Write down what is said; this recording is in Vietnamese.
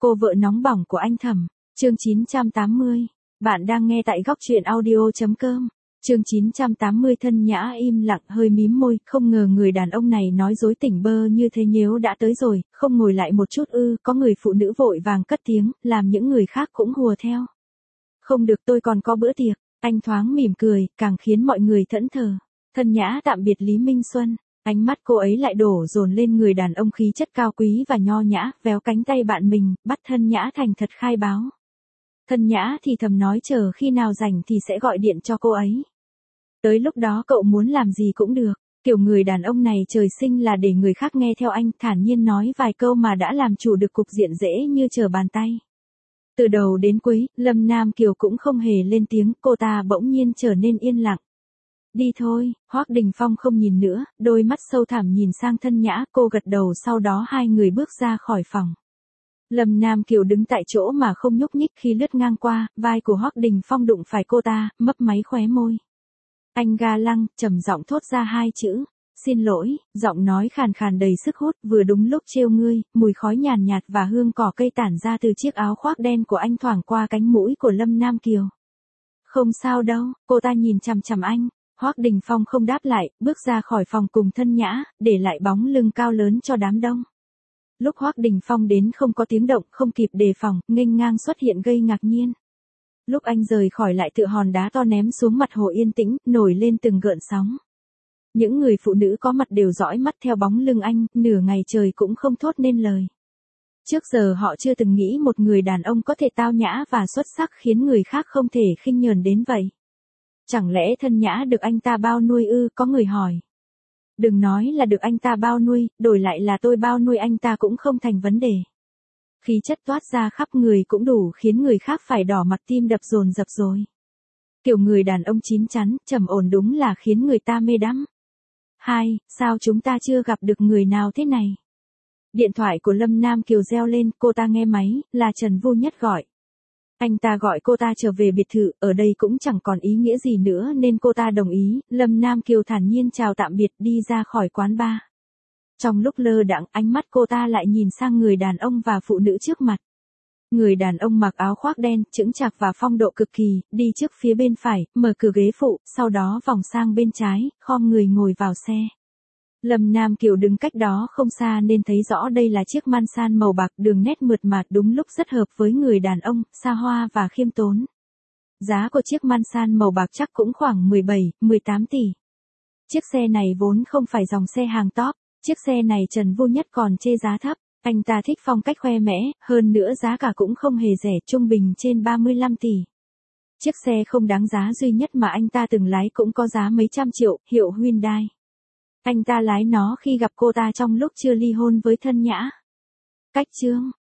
Cô vợ nóng bỏng của anh Thẩm, chương 980. Bạn đang nghe tại góc truyện audio.com. Chương 980 Thân Nhã im lặng hơi mím môi, không ngờ người đàn ông này nói dối tỉnh bơ như thế. Nhếu đã tới rồi, không ngồi lại một chút ư? Có người phụ nữ vội vàng cất tiếng, làm những người khác cũng hùa theo. Không được, tôi còn có bữa tiệc. Anh thoáng mỉm cười, càng khiến mọi người thẫn thờ. Thân Nhã tạm biệt Lý Minh Xuân. Ánh mắt cô ấy lại đổ dồn lên người đàn ông khí chất cao quý và nho nhã, véo cánh tay bạn mình, bắt Thân Nhã thành thật khai báo. Thân Nhã thì thầm nói chờ khi nào rảnh thì sẽ gọi điện cho cô ấy. Tới lúc đó cậu muốn làm gì cũng được. Kiểu người đàn ông này trời sinh là để người khác nghe theo anh, thản nhiên nói vài câu mà đã làm chủ được cục diện dễ như trở bàn tay. Từ đầu đến cuối, Lâm Nam Kiều cũng không hề lên tiếng, cô ta bỗng nhiên trở nên yên lặng. Đi thôi, Hoắc Đình Phong không nhìn nữa, đôi mắt sâu thẳm nhìn sang Thân Nhã, cô gật đầu, sau đó hai người bước ra khỏi phòng. Lâm Nam Kiều đứng tại chỗ mà không nhúc nhích, khi lướt ngang qua, vai của Hoắc Đình Phong đụng phải cô ta, mấp máy khóe môi. Anh ga lăng, trầm giọng thốt ra hai chữ, xin lỗi, giọng nói khàn khàn đầy sức hút, vừa đúng lúc trêu ngươi, mùi khói nhàn nhạt và hương cỏ cây tản ra từ chiếc áo khoác đen của anh thoảng qua cánh mũi của Lâm Nam Kiều. Không sao đâu, cô ta nhìn chằm chằm anh. Hoắc Đình Phong không đáp lại, bước ra khỏi phòng cùng Thân Nhã, để lại bóng lưng cao lớn cho đám đông. Lúc Hoắc Đình Phong đến không có tiếng động, không kịp đề phòng, nghênh ngang xuất hiện gây ngạc nhiên. Lúc anh rời khỏi lại tựa hòn đá to ném xuống mặt hồ yên tĩnh, nổi lên từng gợn sóng. Những người phụ nữ có mặt đều dõi mắt theo bóng lưng anh, nửa ngày trời cũng không thốt nên lời. Trước giờ họ chưa từng nghĩ một người đàn ông có thể tao nhã và xuất sắc khiến người khác không thể khinh nhờn đến vậy. Chẳng lẽ Thân Nhã được anh ta bao nuôi ư? Có người hỏi. Đừng nói là được anh ta bao nuôi, đổi lại là tôi bao nuôi anh ta cũng không thành vấn đề. Khí chất toát ra khắp người cũng đủ khiến người khác phải đỏ mặt, tim đập dồn dập rồi. Kiểu người đàn ông chín chắn, trầm ổn đúng là khiến người ta mê đắm. Sao chúng ta chưa gặp được người nào thế này? Điện thoại của Lâm Nam Kiều reo lên, cô ta nghe máy, là Trần Vu Nhất gọi. Anh ta gọi cô ta trở về biệt thự, ở đây cũng chẳng còn ý nghĩa gì nữa nên cô ta đồng ý. Lâm Nam Kiều thản nhiên chào tạm biệt, đi ra khỏi quán bar. Trong lúc lơ đãng, ánh mắt cô ta lại nhìn sang người đàn ông và phụ nữ trước mặt. Người đàn ông mặc áo khoác đen, chững chạc và phong độ cực kỳ, đi trước phía bên phải, mở cửa ghế phụ, sau đó vòng sang bên trái, khom người ngồi vào xe. Lâm Nam Kiều đứng cách đó không xa nên thấy rõ đây là chiếc Mansan màu bạc, đường nét mượt mà đúng lúc rất hợp với người đàn ông, xa hoa và khiêm tốn. Giá của chiếc Mansan màu bạc chắc cũng khoảng 17-18 tỷ. Chiếc xe này vốn không phải dòng xe hàng top, chiếc xe này Trần Vu Nhất còn chê giá thấp, anh ta thích phong cách khoe mẽ, hơn nữa giá cả cũng không hề rẻ, trung bình trên 35 tỷ. Chiếc xe không đáng giá duy nhất mà anh ta từng lái cũng có giá mấy trăm triệu, hiệu Hyundai. Anh ta lái nó khi gặp cô ta trong lúc chưa ly hôn với Thân Nhã. Cách chương